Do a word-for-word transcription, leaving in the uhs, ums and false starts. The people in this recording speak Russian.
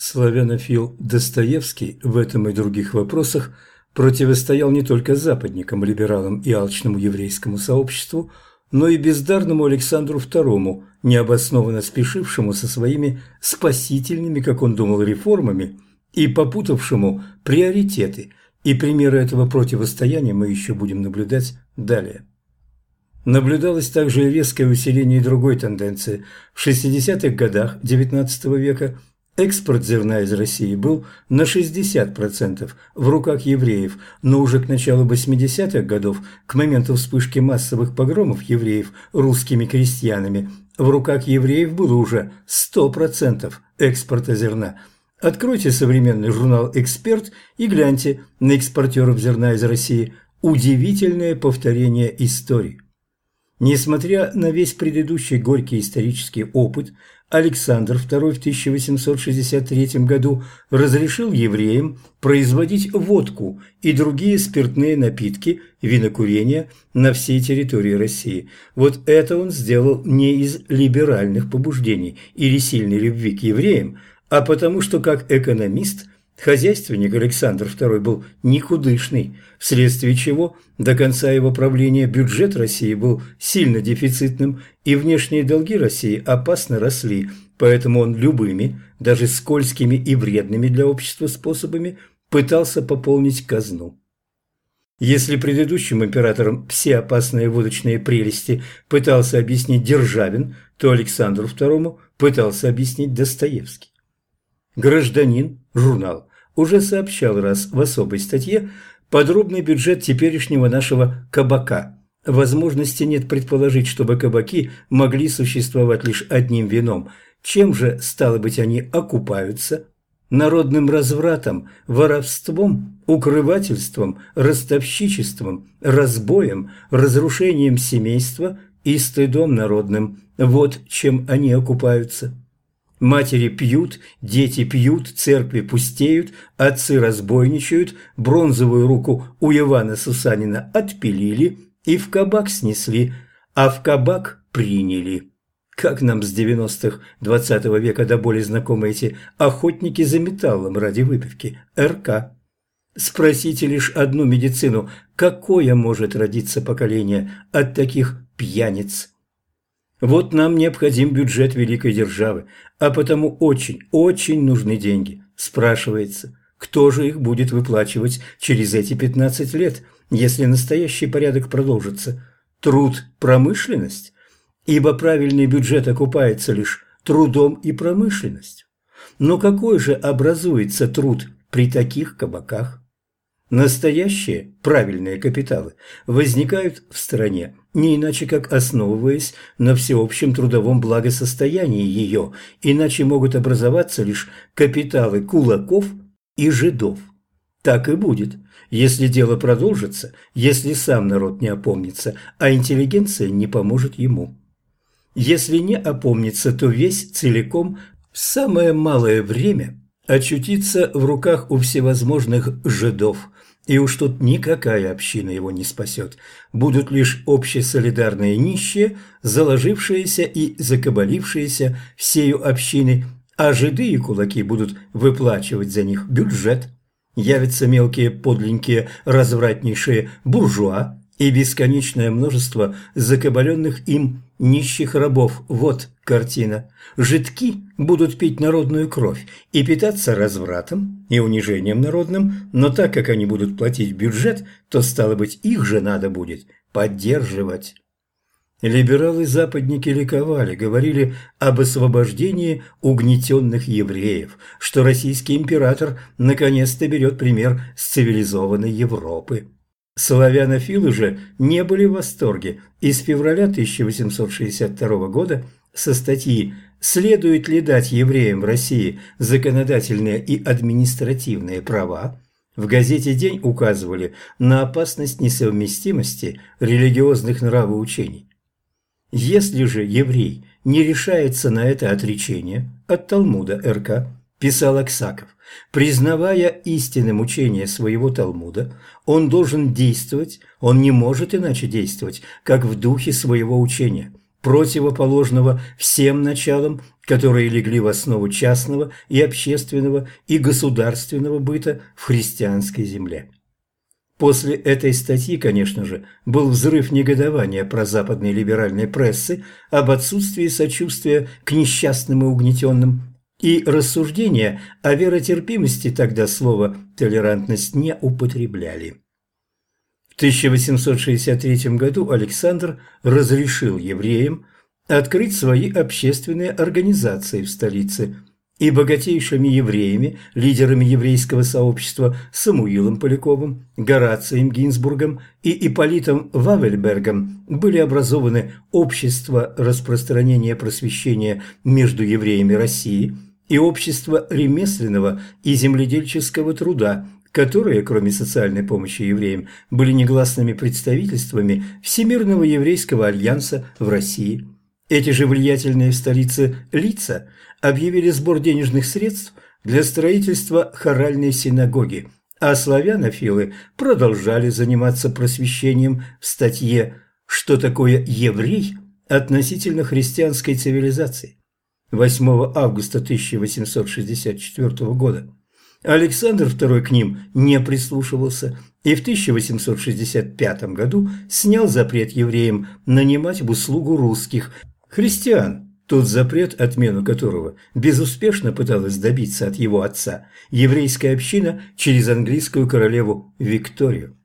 Славянофил Достоевский в этом и других вопросах противостоял не только западникам, либералам и алчному еврейскому сообществу, но и бездарному Александру второму, необоснованно спешившему со своими спасительными, как он думал, реформами и попутавшему приоритеты, и примеры этого противостояния мы еще будем наблюдать далее. Наблюдалось также и резкое усиление другой тенденции. В шестидесятых годах девятнадцатого века экспорт зерна из России был на шестьдесят процентов в руках евреев, но уже к началу восьмидесятых годов, к моменту вспышки массовых погромов евреев русскими крестьянами, в руках евреев было уже сто процентов экспорта зерна. Откройте современный журнал «Эксперт» и гляньте на экспортеров зерна из России. Удивительное повторение истории. Несмотря на весь предыдущий горький исторический опыт, Александр второй в тысяча восемьсот шестьдесят третьем году разрешил евреям производить водку и другие спиртные напитки, винокурение на всей территории России. Вот это он сделал не из либеральных побуждений или сильной любви к евреям, а потому что, как экономист, хозяйственник Александр второй был никудышный, вследствие чего до конца его правления бюджет России был сильно дефицитным, и внешние долги России опасно росли, поэтому он любыми, даже скользкими и вредными для общества способами пытался пополнить казну. Если предыдущим императорам все опасные водочные прелести пытался объяснить Державин, то Александру второму пытался объяснить Достоевский. «Гражданин», журнал, уже сообщал раз в особой статье подробный бюджет теперешнего нашего кабака. Возможности нет предположить, чтобы кабаки могли существовать лишь одним вином. Чем же, стало быть, они окупаются? Народным развратом, воровством, укрывательством, ростовщичеством, разбоем, разрушением семейства и стыдом народным. Вот чем они окупаются. Матери пьют, дети пьют, церкви пустеют, отцы разбойничают, бронзовую руку у Ивана Сусанина отпилили и в кабак снесли, а в кабак приняли. Как нам с девяностых двадцатого века до боли знакомы эти охотники за металлом ради выпивки, эр ка. Спросите лишь одну медицину, какое может родиться поколение от таких пьяниц? Вот нам необходим бюджет великой державы, а потому очень, очень нужны деньги. Спрашивается, кто же их будет выплачивать через эти пятнадцать лет, если настоящий порядок продолжится? Труд – промышленность? Ибо правильный бюджет окупается лишь трудом и промышленностью. Но какой же образуется труд при таких кабаках? Настоящие правильные капиталы возникают в стране, не иначе как основываясь на всеобщем трудовом благосостоянии ее, иначе могут образоваться лишь капиталы кулаков и жидов. Так и будет, если дело продолжится, если сам народ не опомнится, а интеллигенция не поможет ему. Если не опомнится, то весь целиком в самое малое время очутится в руках у всевозможных жидов. И уж тут никакая община его не спасет. Будут лишь общесолидарные нищие, заложившиеся и закабалившиеся всею общиной, а жиды и кулаки будут выплачивать за них бюджет. Явятся мелкие подленькие развратнейшие буржуа и бесконечное множество закабаленных им нищих рабов. Вот картина. Жидки будут пить народную кровь и питаться развратом и унижением народным, но так как они будут платить бюджет, то, стало быть, их же надо будет поддерживать. Либералы-западники ликовали, говорили об освобождении угнетенных евреев, что российский император наконец-то берет пример с цивилизованной Европы. Славянофилы же не были в восторге, и с февраля тысяча восемьсот шестьдесят второго года со статьи «Следует ли дать евреям в России законодательные и административные права?» в газете «День» указывали на опасность несовместимости религиозных нравоучений. Если же еврей не решается на это отречение от Талмуда эр ка, писал Аксаков, признавая истинным учение своего Талмуда, он должен действовать, он не может иначе действовать, как в духе своего учения, противоположного всем началам которые легли в основу частного и общественного и государственного быта в христианской земле. После этой статьи, конечно же, был взрыв негодования прозападной либеральной прессы об отсутствии сочувствия к несчастным и угнетенным, и рассуждения о веротерпимости тогда слово «толерантность» не употребляли. В тысяча восемьсот шестьдесят третьем году Александр разрешил евреям открыть свои общественные организации в столице, и богатейшими евреями, лидерами еврейского сообщества Самуилом Поляковым, Горацием Гинзбургом и Ипполитом Вавельбергом были образованы Общество распространения просвещения между евреями России и Общество ремесленного и земледельческого труда, которые, кроме социальной помощи евреям, были негласными представительствами Всемирного еврейского альянса в России. Эти же влиятельные в столице лица объявили сбор денежных средств для строительства хоральной синагоги, а славянофилы продолжали заниматься просвещением в статье «Что такое еврей относительно христианской цивилизации» восьмого августа тысяча восемьсот шестьдесят четвёртого года. Александр второй к ним не прислушивался и в тысяча восемьсот шестьдесят пятом году снял запрет евреям нанимать в услугу русских христиан, тот запрет, отмену которого безуспешно пыталась добиться от его отца еврейская община через английскую королеву Викторию.